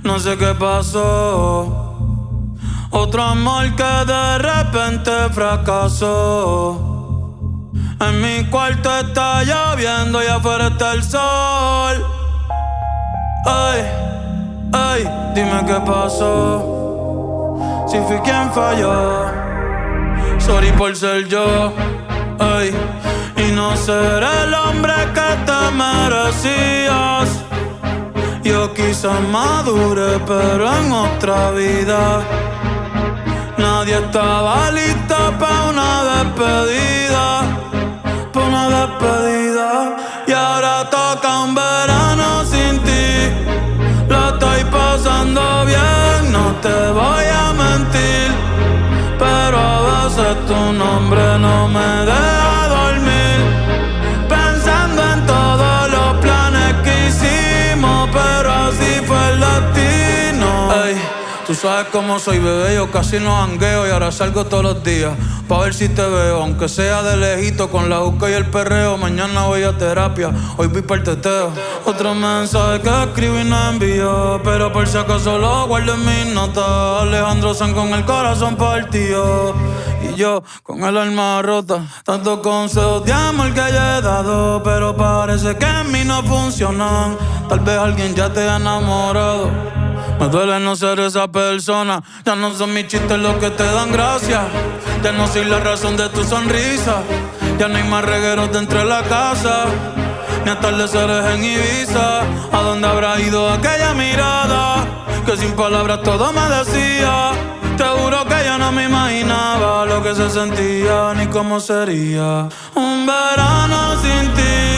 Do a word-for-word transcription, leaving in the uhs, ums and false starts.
No sé qué pasó. Otro amor que de repente fracasó. En mi cuarto está lloviendo y afuera está el sol. Ay, ay, dime qué pasó. Si fui quien falló. Sorry por ser yo. Ay, y no ser el hombre que te merecías. Yo quizás madure, pero en otra vida. Nadie estaba listo pa' una despedida, pa' una despedida. Y ahora toca un verano sin ti. Lo estoy pasando bien, no te voy a mentir, pero a veces tu nombre no me deja dormir. Pensando en todos los planes que hicimos, pero así fue el destino. Ey, tú sabes cómo soy, bebé, yo casi no jangueo y ahora salgo todos los días pa' ver si te veo, aunque sea de lejito, con la juca y el perreo. Mañana voy a terapia, hoy voy para el teteo. Otro mensaje que escribí no envió, pero por si acaso lo guardo en mis notas. Alejandro Sanz con el corazón partido y yo con el alma rota. Tantos consejos de amor que yo he dado, pero parece que en mí no funcionan. Tal vez alguien ya te ha enamorado. Me duele no ser esa persona. Ya no son mis chistes los que te dan gracia. Ya no soy la razón de tu sonrisa. Ya no hay más regueros dentro de la casa, ni atardeceres en Ibiza. ¿A dónde habrá ido aquella mirada que sin palabras todo me decía? Te juro que yo no me imaginaba lo que se sentía ni cómo sería un verano sin ti.